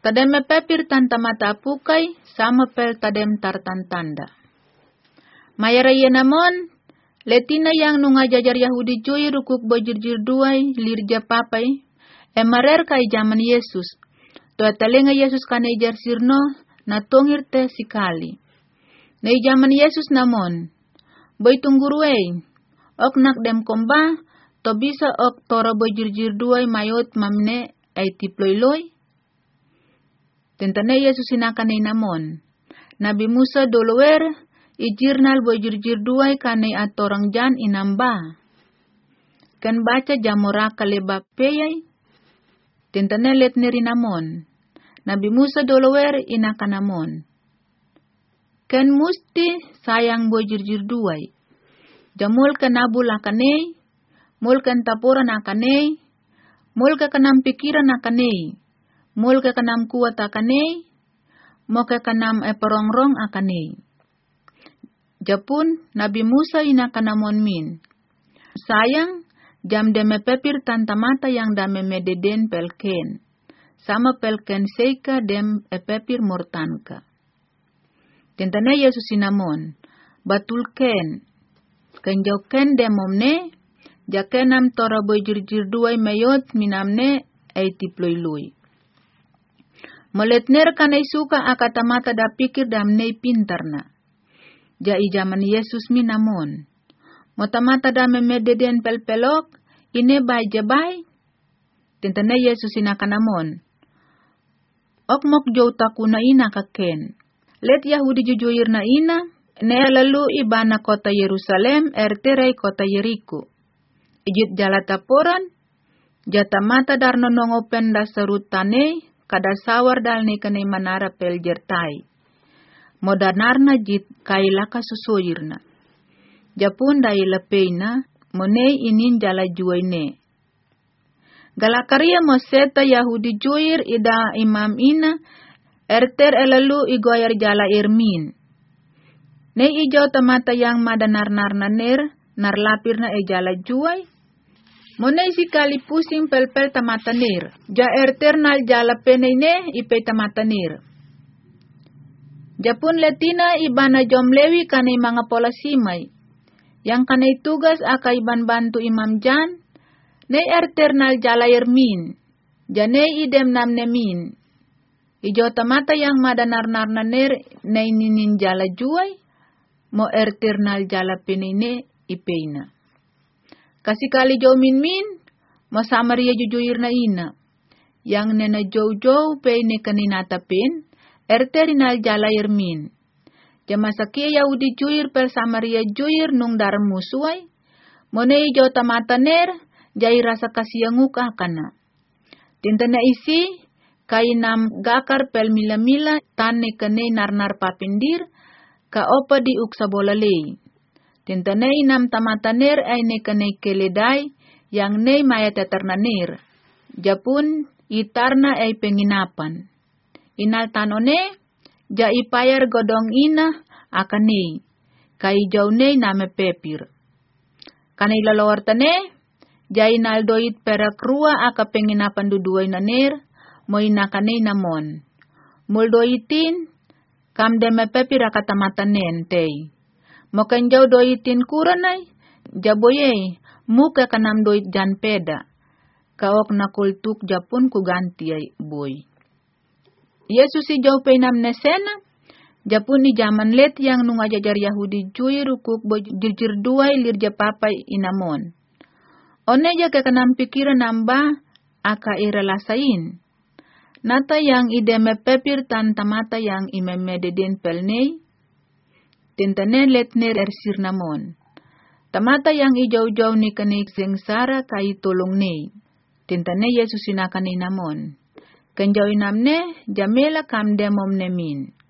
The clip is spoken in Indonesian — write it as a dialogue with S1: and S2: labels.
S1: Tadem mepepir tanta mata apukai, sama pel tadem tartantanda. Mayara namon, letina yang nunga jajar Yahudi jui rukuk bojirjir duai, lirja papai, emarer kai zaman Yesus. Toa talenga Yesus kane jar sirno, na tongir te sikali. Nei zaman Yesus namon, boy tungguruei, ok nak dem komba, to bisa ok tora bojirjir duai mayot mamne ay tiploy-loy. Tentane Yesus inakane namon. Nabi Musa dolower, ijirnal bojirjir duai kane atorang jan inamba. Kan baca jamora kaleba peyay. Tentane let neri namon. Nabi Musa dolower inakanamon. Kan musti sayang bojirjir duai. Jamul kan nabul akanei, mul kan tapuran akanei, mul ka kanam pikiran akanei. Mul ke kanam kuat akanei, mo ke kanam eperongrong akanei. Japun Nabi Musa inakanamon min. Sayang, jam deme pepir tanta mata yang dame mededen pelken. Sama pelken seika dem epepir mortanka. Tentane Yesus inamon. Batul ken. Kenjau ken demomne, jakenam tora bojirjir duai mayot minamne ay tiploy-loy. Moletner kanay suka akatamata da pikir damnei pintarna. Jai zaman Yesus minamon. Motamata da memededen pelpelok, ine bay jabay. Tentane Yesus inakanamon. Okmok jow takuna ina kaken. Let Yahudi jujuir na ina, ne lalu ibana kota Yerusalem erterai kota Yeriko. Ijit jalataporan, jatamata darno nongopen da serutane, kada sawar dal ne kane manara pel jertai. Modanarna jit kailaka susoyirna. Japun dai lepeina, monei inin jala juaine. Galakaria moseta Yahudi juir ida imam ina, erter elalu igoyar jala irmin. Ne ijo tamata yang madanar-narna ner, narlapirna e jala juai. Monei sikali pusing pel-pel tamatanir. Ja erternal jala peneine ipe tamatanir. Japun letina ibana jomlewi kanai mga polasimay. Yang kanai tugas aka iban bantu imam jan. Nei erternal jala irmin. Janei idem namnemin. Ijo tamata yang madanar-narna ner nei ninin jala juai. Mo erternal jala peneine ipeina. Kasi kali jow min, masama ria jujuir na ina. Yang nena jow pe ne kaninata pin, erterinal jala irmin. Jamasakia Yahudi juir per Samaria juir nung dar musuai. Monei jow tamata ner, jai rasa kasiyanguk akana. Tintana isi, kainam gakar pel mila-mila tan ne kane nar-nar papindir, ka opa di uksa bolalei. Tintanay nam tamataner ay nekanay keleday, yang nay maya teternanir. Japun itarna ay penginapan. Inaltanone, ja ipayar godong ina akanay, kay jawnay name pepir. Kanay lalawartane, ja inaldoit perak rua aka penginapan duduay nanir, mo inakanay namon. Muldoitin, kamdeme pepir akatamatanen tey. Mokan jauh doitin kuranay, jaboye, muka kanam doit jan peda. Kaok nakultuk japun ku ganti ay boy. Yesus si jauh penam nesena, japun ni zaman let yang nunga jajar Yahudi jui rukuk bojirjir duay lirja papai inamon. Oneja ke kanam pikiran namba, aka irelasain. Nata yang ideme pepir tanta mata yang imemededen pelnei, tentane letner ersir namon. Tamata yang ijaw-jaw ni kanik sengsara kai tolong nei. Tentane Yesus inakan namon. Kenjaw inamne, jamela kam demom nemin.